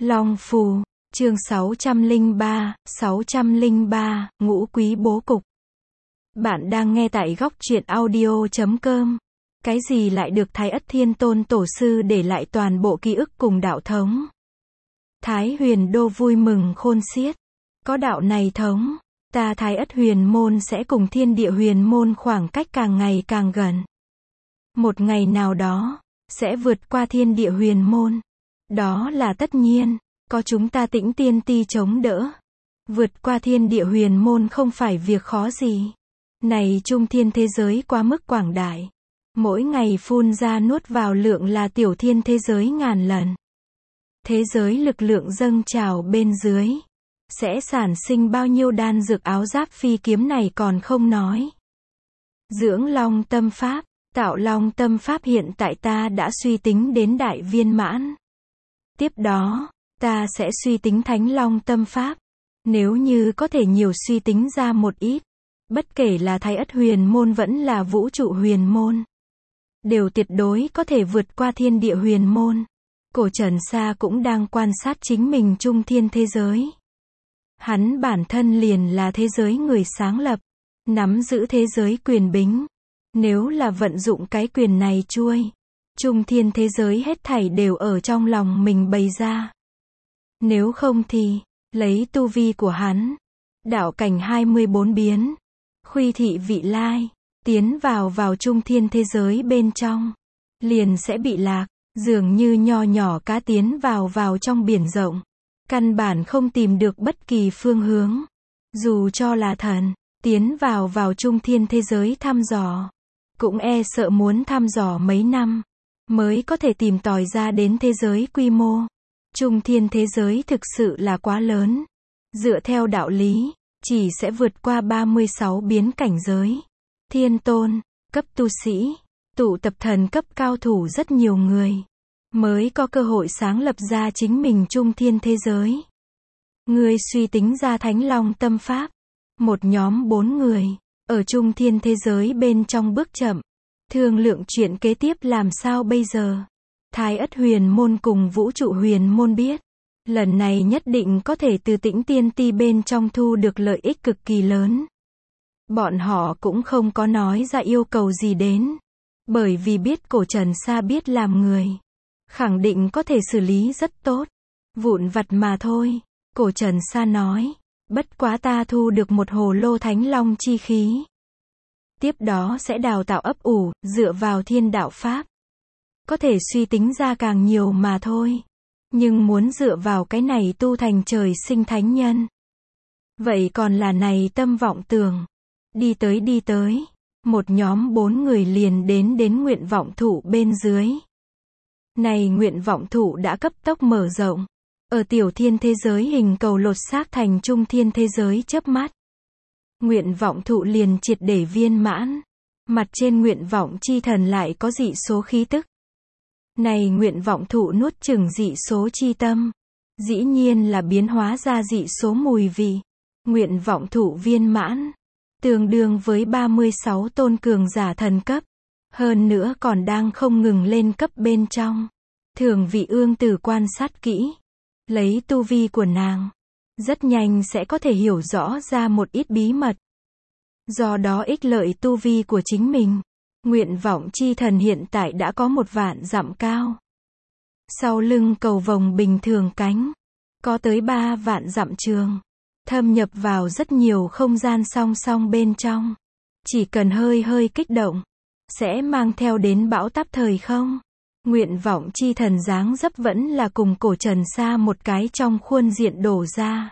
Long Phù, chương 603, Ngũ Quý Bố Cục. Bạn đang nghe tại góc truyện audio.com. Cái gì lại được Thái Ất Thiên Tôn Tổ Sư để lại toàn bộ ký ức cùng đạo thống? Thái Huyền Đô vui mừng khôn xiết. Có đạo này thống, ta Thái Ất Huyền Môn sẽ cùng Thiên Địa Huyền Môn khoảng cách càng ngày càng gần. Một ngày nào đó, sẽ vượt qua Thiên Địa Huyền Môn. Đó là tất nhiên, có chúng ta Tĩnh Tiên Ti chống đỡ. Vượt qua Thiên Địa Huyền Môn không phải việc khó gì. Này trung thiên thế giới quá mức quảng đại. Mỗi ngày phun ra nuốt vào lượng là tiểu thiên thế giới ngàn lần. Thế giới lực lượng dâng trào bên dưới. Sẽ sản sinh bao nhiêu đan dược áo giáp phi kiếm này còn không nói. Dưỡng Long Tâm Pháp, tạo Long Tâm Pháp hiện tại ta đã suy tính đến đại viên mãn. Tiếp đó, ta sẽ suy tính Thánh Long Tâm Pháp. Nếu như có thể nhiều suy tính ra một ít, bất kể là Thái Ất Huyền Môn vẫn là Vũ Trụ Huyền Môn, đều tuyệt đối có thể vượt qua Thiên Địa Huyền Môn. Cổ Trần Sa cũng đang quan sát chính mình trung thiên thế giới. Hắn bản thân liền là thế giới người sáng lập, nắm giữ thế giới quyền bính. Nếu là vận dụng cái quyền này chuôi, trung thiên thế giới hết thảy đều ở trong lòng mình bày ra. Nếu không thì, lấy tu vi của hắn, đạo cảnh 24 biến, khuy thị vị lai, tiến vào trung thiên thế giới bên trong, liền sẽ bị lạc, dường như nho nhỏ cá tiến vào trong biển rộng, căn bản không tìm được bất kỳ phương hướng. Dù cho là thần, tiến vào trung thiên thế giới thăm dò, cũng e sợ muốn thăm dò mấy năm, mới có thể tìm tòi ra đến thế giới quy mô. Trung thiên thế giới thực sự là quá lớn. Dựa theo đạo lý, chỉ sẽ vượt qua 36 biến cảnh giới. Thiên tôn, cấp tu sĩ, tụ tập thần cấp cao thủ rất nhiều người, mới có cơ hội sáng lập ra chính mình trung thiên thế giới. Người suy tính ra Thánh Long Tâm Pháp. Một nhóm 4 người, ở trung thiên thế giới bên trong bước chậm, thương lượng chuyện kế tiếp làm sao bây giờ. Thái Ất Huyền Môn cùng Vũ Trụ Huyền Môn biết, lần này nhất định có thể từ Tĩnh Tiên Ti bên trong thu được lợi ích cực kỳ lớn. Bọn họ cũng không có nói ra yêu cầu gì đến, bởi vì biết Cổ Trần Sa biết làm người, khẳng định có thể xử lý rất tốt. Vụn vặt mà thôi, Cổ Trần Sa nói, bất quá ta thu được một hồ lô Thánh Long chi khí. Tiếp đó sẽ đào tạo ấp ủ, dựa vào thiên đạo pháp. Có thể suy tính ra càng nhiều mà thôi. Nhưng muốn dựa vào cái này tu thành trời sinh thánh nhân. Vậy còn là này tâm vọng tưởng. Đi tới, một nhóm 4 người liền đến nguyện vọng thụ bên dưới. Này nguyện vọng thụ đã cấp tốc mở rộng. Ở tiểu thiên thế giới hình cầu lột xác thành trung thiên thế giới chớp mắt. Nguyện vọng thụ liền triệt để viên mãn. Mặt trên nguyện vọng chi thần lại có dị số khí tức. Này nguyện vọng thụ nuốt chửng dị số chi tâm. Dĩ nhiên là biến hóa ra dị số mùi vị. Nguyện vọng thụ viên mãn. Tương đương với 36 tôn cường giả thần cấp. Hơn nữa còn đang không ngừng lên cấp bên trong. Thường vị ương tử quan sát kỹ. Lấy tu vi của nàng, rất nhanh sẽ có thể hiểu rõ ra một ít bí mật. Do đó ích lợi tu vi của chính mình. Nguyện vọng chi thần hiện tại đã có 1.000 dặm cao. Sau lưng cầu vồng bình thường cánh, có tới 3.000 dặm trường. Thâm nhập vào rất nhiều không gian song song bên trong. Chỉ cần hơi kích động, sẽ mang theo đến bão táp thời không. Nguyện vọng chi thần dáng dấp vẫn là cùng Cổ Trần Sa một cái trong khuôn diện đổ ra.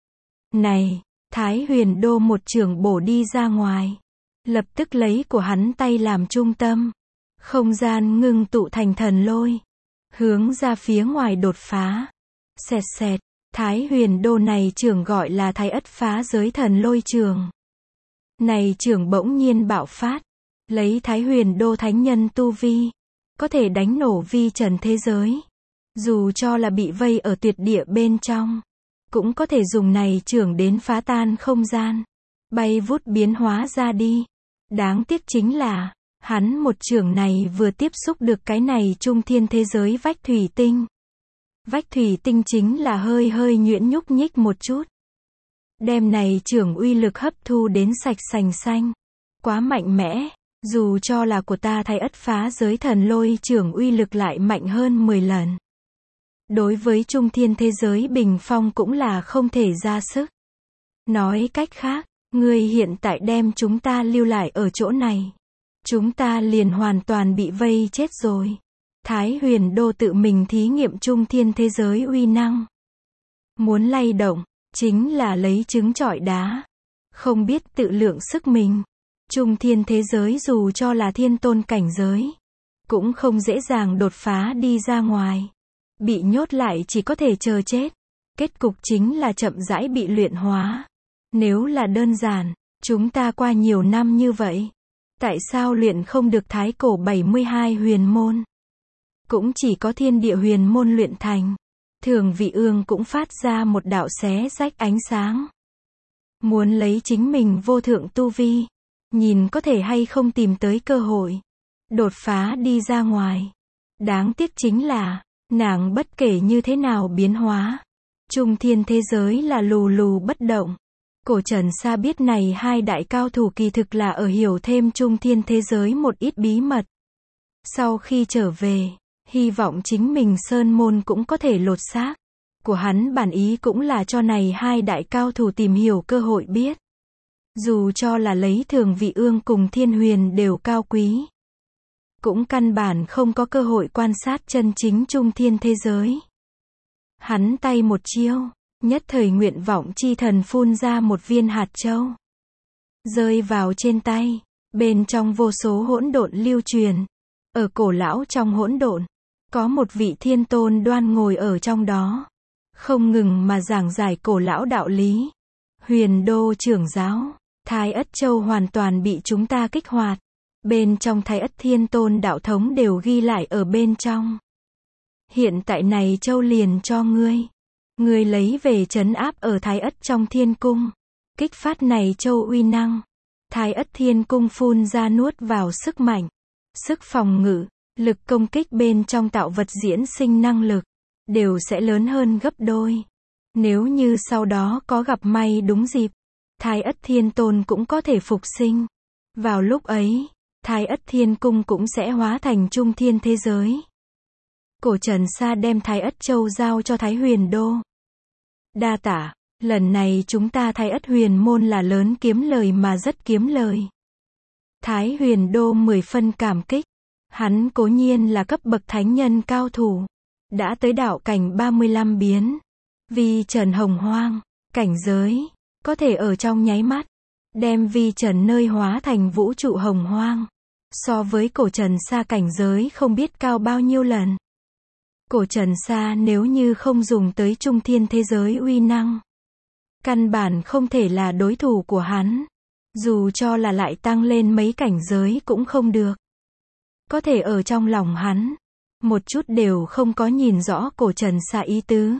Này, Thái Huyền Đô một trường bổ đi ra ngoài. Lập tức lấy của hắn tay làm trung tâm. Không gian ngưng tụ thành thần lôi. Hướng ra phía ngoài đột phá. Xẹt, Thái Huyền Đô này trường gọi là Thái Ất phá giới thần lôi trường. Này trường bỗng nhiên bạo phát. Lấy Thái Huyền Đô thánh nhân tu vi. Có thể đánh nổ vi trần thế giới. Dù cho là bị vây ở tuyệt địa bên trong. Cũng có thể dùng này trường đến phá tan không gian. Bay vút biến hóa ra đi. Đáng tiếc chính là, hắn một trường này vừa tiếp xúc được cái này trung thiên thế giới vách thủy tinh. Vách thủy tinh chính là hơi hơi nhuyễn nhúc nhích một chút. Đem này trưởng uy lực hấp thu đến sạch sành xanh. Quá mạnh mẽ, dù cho là của ta Thái Ất phá giới thần lôi trưởng uy lực lại mạnh hơn 10 lần. Đối với trung thiên thế giới bình phong cũng là không thể ra sức. Nói cách khác, ngươi hiện tại đem chúng ta lưu lại ở chỗ này. Chúng ta liền hoàn toàn bị vây chết rồi. Thái Huyền Đô tự mình thí nghiệm trung thiên thế giới uy năng. Muốn lay động, chính là lấy trứng trọi đá. Không biết tự lượng sức mình. Trung thiên thế giới dù cho là thiên tôn cảnh giới, cũng không dễ dàng đột phá đi ra ngoài. Bị nhốt lại chỉ có thể chờ chết. Kết cục chính là chậm rãi bị luyện hóa. Nếu là đơn giản, chúng ta qua nhiều năm như vậy, tại sao luyện không được thái cổ 72 huyền môn? Cũng chỉ có thiên địa huyền môn luyện thành. Thường Vị Ương cũng phát ra một đạo xé rách ánh sáng. Muốn lấy chính mình vô thượng tu vi, nhìn có thể hay không tìm tới cơ hội đột phá đi ra ngoài. Đáng tiếc chính là, nàng bất kể như thế nào biến hóa, trung thiên thế giới là lù lù bất động. Cổ Trần Sa biết này hai đại cao thủ kỳ thực là ở hiểu thêm trung thiên thế giới một ít bí mật. Sau khi trở về, hy vọng chính mình Sơn Môn cũng có thể lột xác. Của hắn bản ý cũng là cho này hai đại cao thủ tìm hiểu cơ hội biết. Dù cho là lấy Thường Vị Ương cùng Thiên Huyền đều cao quý, cũng căn bản không có cơ hội quan sát chân chính trung thiên thế giới. Hắn tay một chiêu, nhất thời nguyện vọng chi thần phun ra một viên hạt châu. Rơi vào trên tay, bên trong vô số hỗn độn lưu truyền. Ở cổ lão trong hỗn độn, có một vị thiên tôn đoan ngồi ở trong đó. Không ngừng mà giảng giải cổ lão đạo lý. Huyền Đô trưởng giáo, Thái Ất Châu hoàn toàn bị chúng ta kích hoạt. Bên trong Thái Ất Thiên Tôn đạo thống đều ghi lại ở bên trong. Hiện tại này châu liền cho ngươi. Ngươi lấy về trấn áp ở Thái Ất trong thiên cung. Kích phát này châu uy năng. Thái Ất thiên cung phun ra nuốt vào sức mạnh. Sức phòng ngự, lực công kích bên trong tạo vật diễn sinh năng lực, đều sẽ lớn hơn gấp đôi. Nếu như sau đó có gặp may đúng dịp, Thái Ất Thiên Tôn cũng có thể phục sinh. Vào lúc ấy, Thái Ất Thiên Cung cũng sẽ hóa thành trung thiên thế giới. Cổ Trần Sa đem Thái Ất Châu giao cho Thái Huyền Đô. Đa tạ, lần này chúng ta Thái Ất Huyền Môn là lớn kiếm lời mà rất kiếm lời. Thái Huyền Đô 10 phân cảm kích. Hắn cố nhiên là cấp bậc thánh nhân cao thủ, đã tới đạo cảnh 35 biến. Vi trần hồng hoang, cảnh giới, có thể ở trong nháy mắt, đem vi trần nơi hóa thành vũ trụ hồng hoang. So với cổ Trần Sa cảnh giới không biết cao bao nhiêu lần. Cổ Trần Sa nếu như không dùng tới trung thiên thế giới uy năng, căn bản không thể là đối thủ của hắn. Dù cho là lại tăng lên mấy cảnh giới cũng không được. Có thể ở trong lòng hắn, một chút đều không có nhìn rõ cổ Trần Sa ý tứ.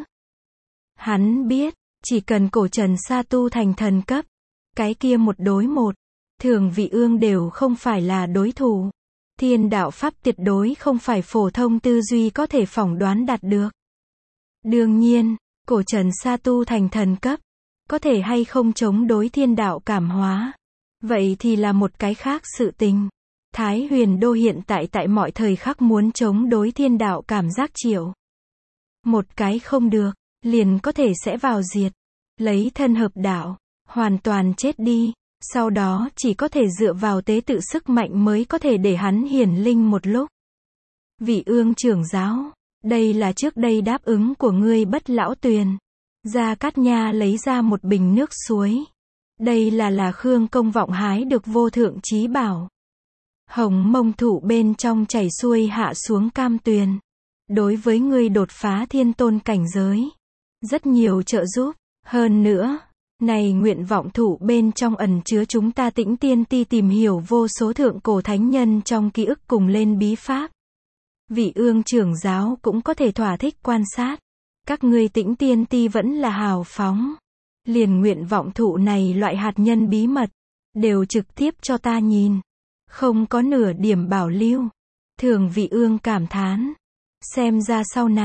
Hắn biết, chỉ cần cổ Trần Sa tu thành thần cấp, cái kia một đối một, Thường Vị Ương đều không phải là đối thủ. Thiên đạo pháp tuyệt đối không phải phổ thông tư duy có thể phỏng đoán đạt được. Đương nhiên, cổ Trần Sa tu thành thần cấp, có thể hay không chống đối thiên đạo cảm hóa, vậy thì là một cái khác sự tình. Thái Huyền Đô hiện tại tại mọi thời khắc muốn chống đối thiên đạo cảm giác triệu. Một cái không được, liền có thể sẽ vào diệt. Lấy thân hợp đạo, hoàn toàn chết đi. Sau đó chỉ có thể dựa vào tế tự sức mạnh mới có thể để hắn hiển linh một lúc. Vị Ương trưởng giáo, đây là trước đây đáp ứng của ngươi Bất Lão Tuyền. Gia Cát Nha lấy ra một bình nước suối. Đây là Khương Công Vọng hái được vô thượng chí bảo. Hồng Mông thụ bên trong chảy xuôi hạ xuống cam tuyền. Đối với ngươi đột phá thiên tôn cảnh giới, rất nhiều trợ giúp. Hơn nữa, này nguyện vọng thụ bên trong ẩn chứa chúng ta Tĩnh Tiên Ti tìm hiểu vô số thượng cổ thánh nhân trong ký ức cùng lên bí pháp. Vị Ương trưởng giáo cũng có thể thỏa thích quan sát. Các ngươi Tĩnh Tiên Ti vẫn là hào phóng. Liền nguyện vọng thụ này loại hạt nhân bí mật, đều trực tiếp cho ta nhìn. Không có nửa điểm bảo lưu. Thường Vị Ương cảm thán. Xem ra sau này,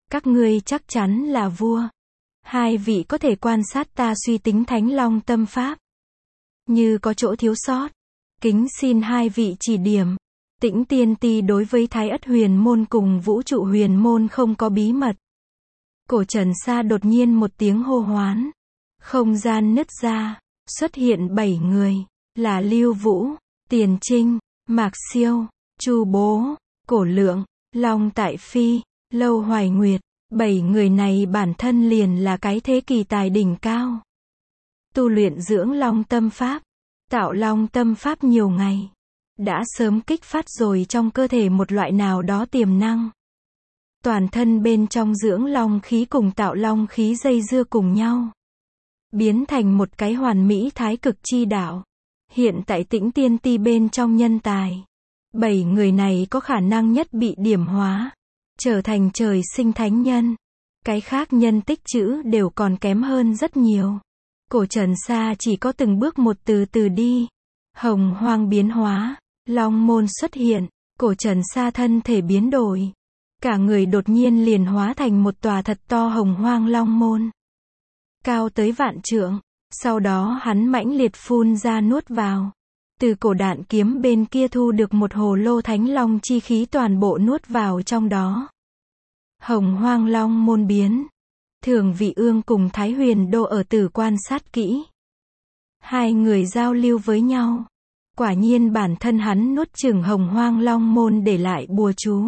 Các ngươi chắc chắn là vua. Hai vị có thể quan sát ta suy tính Thánh Long tâm pháp. Như có chỗ thiếu sót, kính xin hai vị chỉ điểm. Tĩnh Tiên Ti đối với Thái Ất Huyền Môn cùng Vũ Trụ Huyền Môn không có bí mật. Cổ Trần Sa đột nhiên một tiếng hô hoán. Không gian nứt ra, xuất hiện 7 người, là Lưu Vũ, Tiền Trinh, Mạc Siêu, Chu Bố, Cổ Lượng, Long Tại Phi, Lâu Hoài Nguyệt. 7 người này bản thân liền là cái thế kỳ tài đỉnh cao. Tu luyện dưỡng Long tâm pháp, tạo Long tâm pháp nhiều ngày, đã sớm kích phát rồi trong cơ thể một loại nào đó tiềm năng. Toàn thân bên trong dưỡng Long khí cùng tạo Long khí dây dưa cùng nhau, biến thành một cái hoàn mỹ thái cực chi đạo. Hiện tại Tĩnh Tiên Ti bên trong nhân tài, 7 người này có khả năng nhất bị điểm hóa, trở thành trời sinh thánh nhân. Cái khác nhân tích trữ đều còn kém hơn rất nhiều. Cổ Trần Sa chỉ có từng bước một từ từ đi. Hồng hoang biến hóa, Long môn xuất hiện, Cổ Trần Sa thân thể biến đổi. Cả người đột nhiên liền hóa thành một tòa thật to hồng hoang long môn. Cao tới vạn trượng, sau đó hắn mãnh liệt phun ra nuốt vào. Từ cổ đạn kiếm bên kia thu được một hồ lô thánh long chi khí toàn bộ nuốt vào trong đó. Hồng hoang long môn biến. Thường Vị Ương cùng Thái Huyền Đô ở Tử quan sát kỹ. Hai người giao lưu với nhau. Quả nhiên bản thân hắn nuốt chửng hồng hoang long môn để lại bùa chú.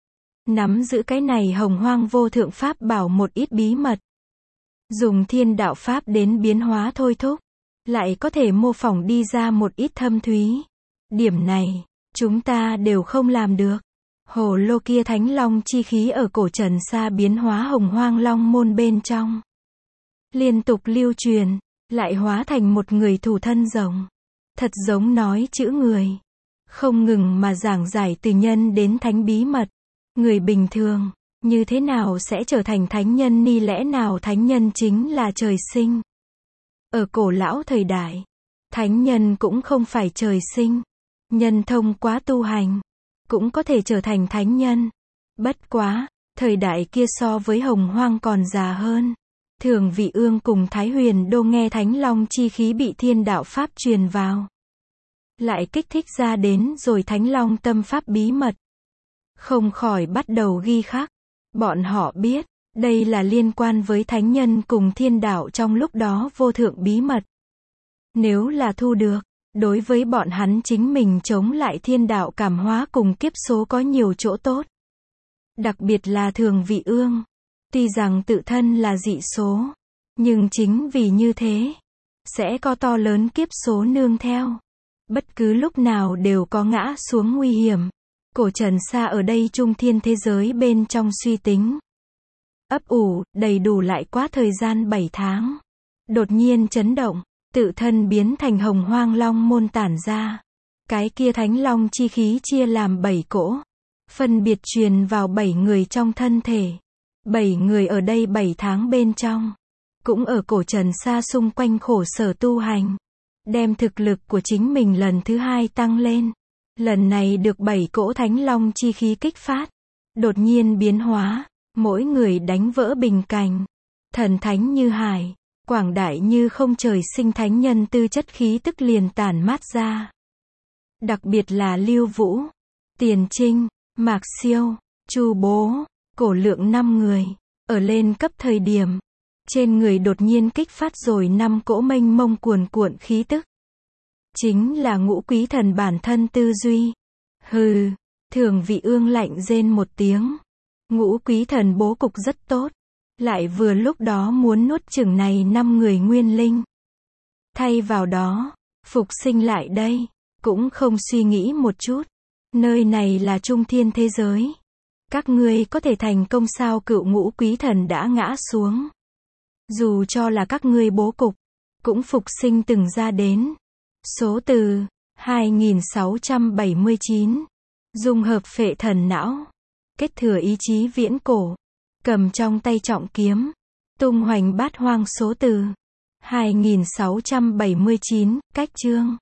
Nắm giữ cái này hồng hoang vô thượng pháp bảo một ít bí mật. Dùng thiên đạo pháp đến biến hóa thôi thúc. Lại có thể mô phỏng đi ra một ít thâm thúy. Điểm này, chúng ta đều không làm được. Hồ lô kia thánh long chi khí ở Cổ Trần Sa biến hóa hồng hoang long môn bên trong. Liên tục lưu truyền, lại hóa thành một người thủ thân rồng. Thật giống nói chữ người. Không ngừng mà giảng giải từ nhân đến thánh bí mật. Người bình thường, như thế nào sẽ trở thành thánh nhân ni lẽ nào thánh nhân chính là trời sinh. Ở cổ lão thời đại, thánh nhân cũng không phải trời sinh. Nhân thông qua tu hành, cũng có thể trở thành thánh nhân. Bất quá, thời đại kia so với hồng hoang còn già hơn. Thường Vị Ương cùng Thái Huyền Đô nghe thánh long chi khí bị thiên đạo pháp truyền vào. Lại kích thích ra đến rồi thánh long tâm pháp bí mật. Không khỏi bắt đầu ghi khắc. Bọn họ biết, đây là liên quan với thánh nhân cùng thiên đạo trong lúc đó vô thượng bí mật. Nếu là thu được, đối với bọn hắn chính mình chống lại thiên đạo cảm hóa cùng kiếp số có nhiều chỗ tốt. Đặc biệt là Thường Vị Ương. Tuy rằng tự thân là dị số, nhưng chính vì như thế, sẽ có to lớn kiếp số nương theo. Bất cứ lúc nào đều có ngã xuống nguy hiểm. Cổ Trần Sa ở đây trung thiên thế giới bên trong suy tính. Ấp ủ, đầy đủ lại quá thời gian 7 tháng. Đột nhiên chấn động, tự thân biến thành hồng hoang long môn tản ra. Cái kia thánh long chi khí chia làm 7 cỗ. Phân biệt truyền vào 7 người trong thân thể. 7 người ở đây 7 tháng bên trong. Cũng ở Cổ Trần Sa xung quanh khổ sở tu hành. Đem thực lực của chính mình lần thứ 2 tăng lên. Lần này được 7 cỗ thánh long chi khí kích phát. Đột nhiên biến hóa. Mỗi người đánh vỡ bình cảnh. Thần thánh như hải. Quảng đại như không trời sinh thánh nhân tư chất khí tức liền tản mát ra. Đặc biệt là Lưu Vũ, Tiền Trinh, Mạc Siêu, Chu Bố, Cổ Lượng 5 người. Ở lên cấp thời điểm. Trên người đột nhiên kích phát rồi 5 cỗ mênh mông cuồn cuộn khí tức. Chính là Ngũ Quý Thần bản thân tư duy. Hừ, Thường Vị Ương lạnh rên một tiếng. Ngũ Quý Thần bố cục rất tốt. Lại vừa lúc đó muốn nuốt chửng này 5 người nguyên linh. Thay vào đó, phục sinh lại đây. Cũng không suy nghĩ một chút. Nơi này là trung thiên thế giới. Các ngươi có thể thành công sao cựu Ngũ Quý Thần đã ngã xuống. Dù cho là các ngươi bố cục, cũng phục sinh từng ra đến. Số từ 2679. Dung hợp phệ thần não. Kết thừa ý chí viễn cổ. Cầm trong tay trọng kiếm. Tung hoành bát hoang số từ 2679. Cách chương.